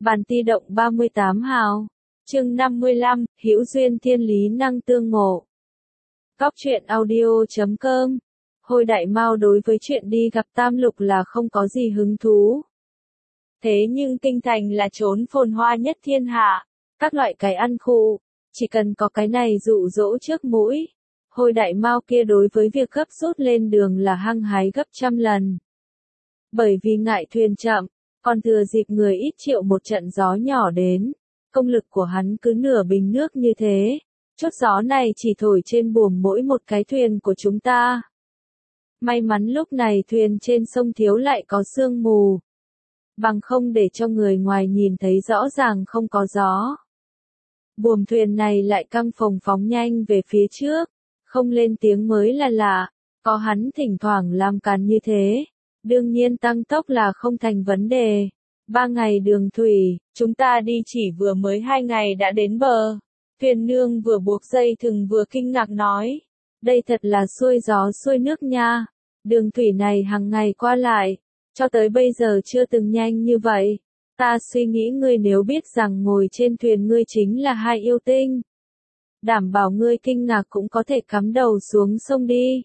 Bản ti động 38 hào. Chương 55, hữu duyên thiên lý năng tương ngộ. Góc truyện audio.com. Hồi Đại Mao đối với chuyện đi gặp Tam Lục là không có gì hứng thú. Thế nhưng kinh thành là chốn phồn hoa nhất thiên hạ, các loại cái ăn khu, chỉ cần có cái này dụ dỗ trước mũi. Hồi Đại Mao kia đối với việc gấp rút lên đường là hăng hái gấp trăm lần. Bởi vì ngại thuyền chậm, còn thừa dịp người ít chịu một trận gió nhỏ đến, công lực của hắn cứ nửa bình nước như thế, chút gió này chỉ thổi trên buồm mỗi một cái thuyền của chúng ta. May mắn lúc này thuyền trên sông thiếu lại có sương mù, bằng không để cho người ngoài nhìn thấy rõ ràng không có gió. Buồm thuyền này lại căng phồng phóng nhanh về phía trước, không lên tiếng mới là lạ, có hắn thỉnh thoảng làm càn như thế. Đương nhiên tăng tốc là không thành vấn đề. 3 ngày đường thủy, chúng ta đi chỉ vừa mới 2 ngày đã đến bờ. Thuyền nương vừa buộc dây thừng vừa kinh ngạc nói. Đây thật là xuôi gió xuôi nước nha. Đường thủy này hàng ngày qua lại, cho tới bây giờ chưa từng nhanh như vậy. Ta suy nghĩ ngươi nếu biết rằng ngồi trên thuyền ngươi chính là hai yêu tinh. Đảm bảo ngươi kinh ngạc cũng có thể cắm đầu xuống sông đi.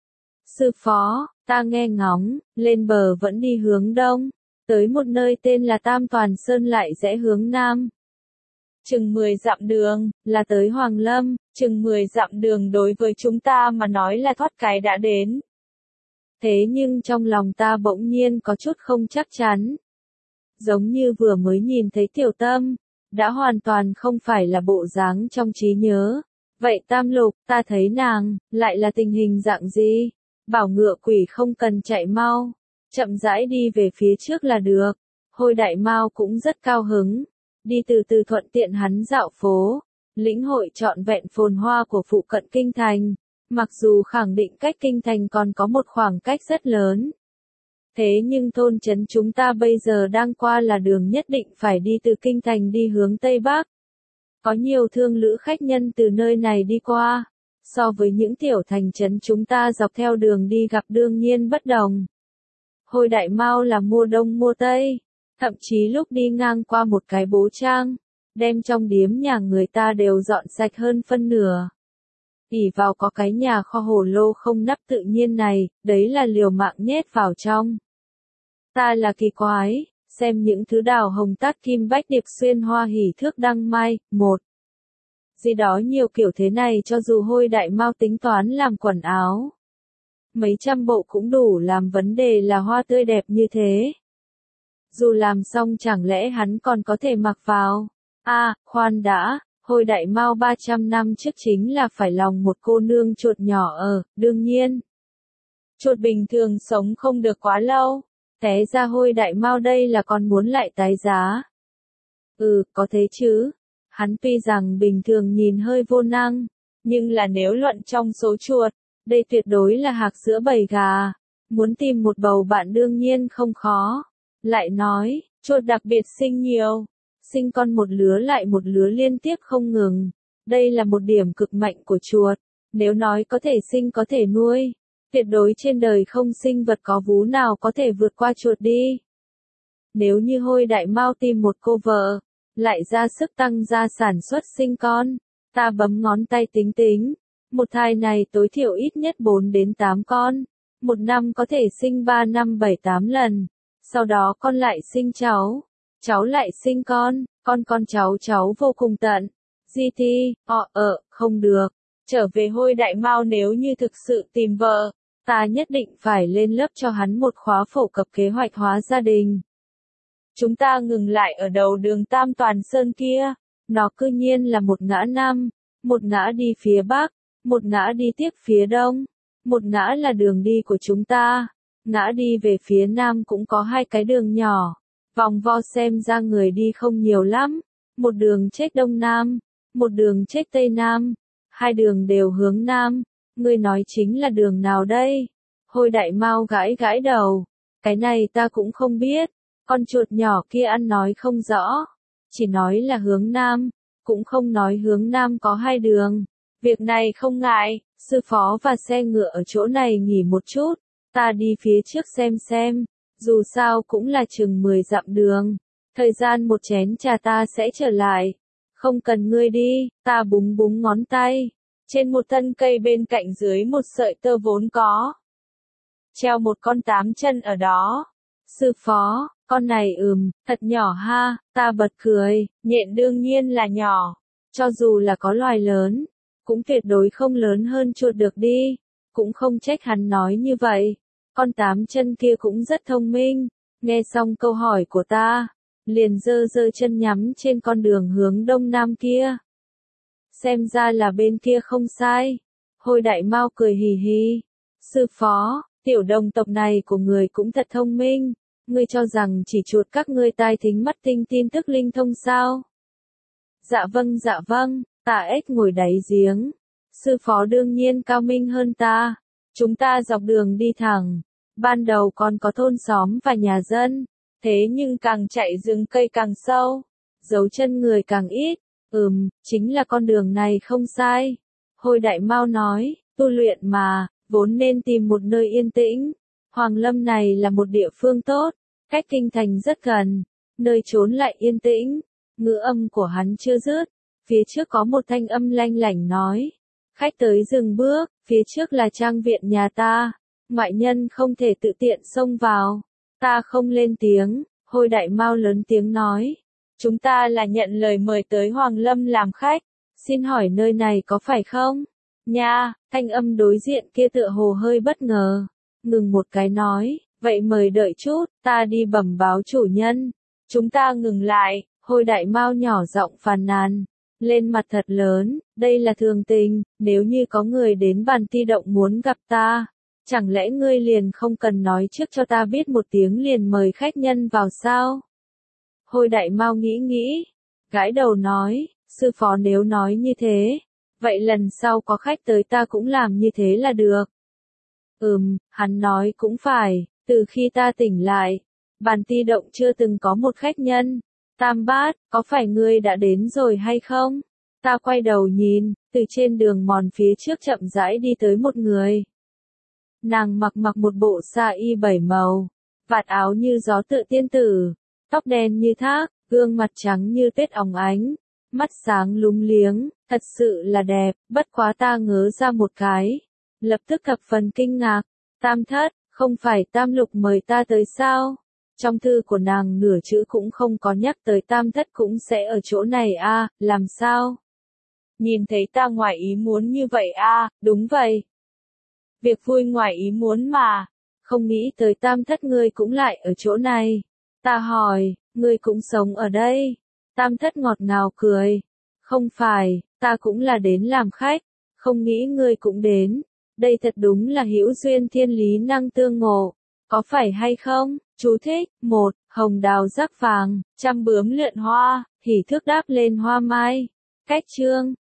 Sư phó, ta nghe ngóng, lên bờ vẫn đi hướng đông, tới một nơi tên là Tam Toàn Sơn lại rẽ hướng nam. Chừng 10 dặm đường, là tới Hoàng Lâm, chừng 10 dặm đường đối với chúng ta mà nói là thoát cái đã đến. Thế nhưng trong lòng ta bỗng nhiên có chút không chắc chắn. Giống như vừa mới nhìn thấy Tiểu Tâm, đã hoàn toàn không phải là bộ dáng trong trí nhớ. Vậy Tam Lục, ta thấy nàng, lại là tình hình dạng gì? Bảo ngựa quỷ không cần chạy mau, chậm rãi đi về phía trước là được. Hồi Đại Mao cũng rất cao hứng, đi từ từ thuận tiện hắn dạo phố, lĩnh hội trọn vẹn phồn hoa của phụ cận kinh thành, mặc dù khẳng định cách kinh thành còn có một khoảng cách rất lớn. Thế nhưng thôn trấn chúng ta bây giờ đang qua là đường nhất định phải đi từ kinh thành đi hướng Tây Bắc. Có nhiều thương lữ khách nhân từ nơi này đi qua. So với những tiểu thành trấn chúng ta dọc theo đường đi gặp đương nhiên bất đồng. Hồi Đại Mao là mua đông mua tây, thậm chí lúc đi ngang qua một cái bố trang, đem trong điếm nhà người ta đều dọn sạch hơn phân nửa. Ỷ vào có cái nhà kho hồ lô không nắp tự nhiên này, đấy là liều mạng nhét vào trong. Ta là kỳ quái, xem những thứ đào hồng tát kim bách điệp xuyên hoa hỉ thước đăng mai, một. Gì đó nhiều kiểu thế này cho dù Hồi Đại Mao tính toán làm quần áo. Mấy trăm bộ cũng đủ làm vấn đề là hoa tươi đẹp như thế. Dù làm xong chẳng lẽ hắn còn có thể mặc vào. Khoan đã, Hồi Đại Mao 300 năm trước chính là phải lòng một cô nương chuột nhỏ đương nhiên. Chuột bình thường sống không được quá lâu. Té ra Hồi Đại Mao đây là còn muốn lại tái giá. Có thế chứ. Hắn tuy rằng bình thường nhìn hơi vô năng, nhưng là nếu luận trong số chuột, đây tuyệt đối là hạc giữa bầy gà. Muốn tìm một bầu bạn đương nhiên không khó. Lại nói, chuột đặc biệt sinh nhiều. Sinh con một lứa lại một lứa liên tiếp không ngừng. Đây là một điểm cực mạnh của chuột. Nếu nói có thể sinh có thể nuôi, tuyệt đối trên đời không sinh vật có vú nào có thể vượt qua chuột đi. Nếu như Hồi Đại Mao tìm một cô vợ, lại ra sức tăng gia sản xuất sinh con, ta bấm ngón tay tính tính, một thai này tối thiểu ít nhất 4 đến 8 con, một năm có thể sinh 3 năm 7-8 lần, sau đó con lại sinh cháu lại sinh con cháu vô cùng tận. Không được, trở về Hồi Đại Mao nếu như thực sự tìm vợ, ta nhất định phải lên lớp cho hắn một khóa phổ cập kế hoạch hóa gia đình. Chúng ta ngừng lại ở đầu đường Tam Toàn Sơn kia, nó cư nhiên là một ngã năm, một ngã đi phía Bắc, một ngã đi tiếp phía Đông, một ngã là đường đi của chúng ta, ngã đi về phía Nam cũng có hai cái đường nhỏ, vòng vo xem ra người đi không nhiều lắm, một đường chết Đông Nam, một đường chết Tây Nam, hai đường đều hướng Nam, ngươi nói chính là đường nào đây? Hồi Đại Mao gãi gãi đầu, cái này ta cũng không biết. Con chuột nhỏ kia ăn nói không rõ, chỉ nói là hướng Nam, cũng không nói hướng Nam có hai đường. Việc này không ngại, sư phó và xe ngựa ở chỗ này nghỉ một chút, ta đi phía trước xem, dù sao cũng là chừng 10 dặm đường. Thời gian một chén trà ta sẽ trở lại. Không cần ngươi đi, ta búng búng ngón tay. Trên một thân cây bên cạnh dưới một sợi tơ vốn có. Treo một con tám chân ở đó. Sư phó, con này thật nhỏ ha, ta bật cười, nhện đương nhiên là nhỏ. Cho dù là có loài lớn, cũng tuyệt đối không lớn hơn chuột được đi. Cũng không trách hắn nói như vậy. Con tám chân kia cũng rất thông minh. Nghe xong câu hỏi của ta, liền giơ giơ chân nhắm trên con đường hướng đông nam kia. Xem ra là bên kia không sai. Hôi Đại Mao cười hì hì. Sư phó, tiểu đồng tộc này của người cũng thật thông minh. Ngươi cho rằng chỉ chuột các ngươi tai thính mắt tinh tin tức linh thông sao? Dạ vâng, tạ ếch ngồi đáy giếng. Sư phó đương nhiên cao minh hơn ta. Chúng ta dọc đường đi thẳng. Ban đầu còn có thôn xóm và nhà dân. Thế nhưng càng chạy rừng cây càng sâu. Dấu chân người càng ít. Chính là con đường này không sai. Hôi Đại Mao nói, tu luyện mà, vốn nên tìm một nơi yên tĩnh. Hoàng Lâm này là một địa phương tốt, cách kinh thành rất gần, nơi trốn lại yên tĩnh. Ngữ âm của hắn chưa dứt, phía trước có một thanh âm lanh lảnh nói. Khách tới dừng bước, phía trước là trang viện nhà ta, ngoại nhân không thể tự tiện xông vào. Ta không lên tiếng, Hôi Đại Mao lớn tiếng nói. Chúng ta là nhận lời mời tới Hoàng Lâm làm khách, xin hỏi nơi này có phải không? Nha, thanh âm đối diện kia tựa hồ hơi bất ngờ, ngừng một cái nói, vậy mời đợi chút, ta đi bẩm báo chủ nhân. Chúng ta ngừng lại, Hôi Đại Mao nhỏ giọng phàn nàn, lên mặt thật lớn, đây là thường tình, nếu như có người đến Bàn Ti Động muốn gặp ta, chẳng lẽ ngươi liền không cần nói trước cho ta biết một tiếng liền mời khách nhân vào sao? Hôi Đại Mao nghĩ, gãi đầu nói, sư phó nếu nói như thế, vậy lần sau có khách tới ta cũng làm như thế là được. Hắn nói cũng phải, từ khi ta tỉnh lại, Bàn Ti Động chưa từng có một khách nhân. Tam Bát, có phải ngươi đã đến rồi hay không? Ta quay đầu nhìn, từ trên đường mòn phía trước chậm rãi đi tới một người. Nàng mặc một bộ sa y 7 màu, vạt áo như gió tựa tiên tử, tóc đen như thác, gương mặt trắng như tuyết óng ánh, mắt sáng lúng liếng, thật sự là đẹp, bất quá ta ngớ ra một cái. Lập tức thập phần kinh ngạc, Tam thất, không phải Tam lục mời ta tới sao? Trong thư của nàng nửa chữ cũng không có nhắc tới Tam thất cũng sẽ ở chỗ này a, làm sao? Nhìn thấy ta ngoài ý muốn như vậy a, đúng vậy. Việc vui ngoài ý muốn mà, không nghĩ tới Tam thất ngươi cũng lại ở chỗ này. Ta hỏi, ngươi cũng sống ở đây? Tam thất ngọt ngào cười. Không phải, ta cũng là đến làm khách, không nghĩ ngươi cũng đến. Đây thật đúng là hữu duyên thiên lý năng tương ngộ, có phải hay không? Chú thích, 1. Hồng đào rắc vàng, trăm bướm lượn hoa, hỉ thước đáp lên hoa mai. Cách chương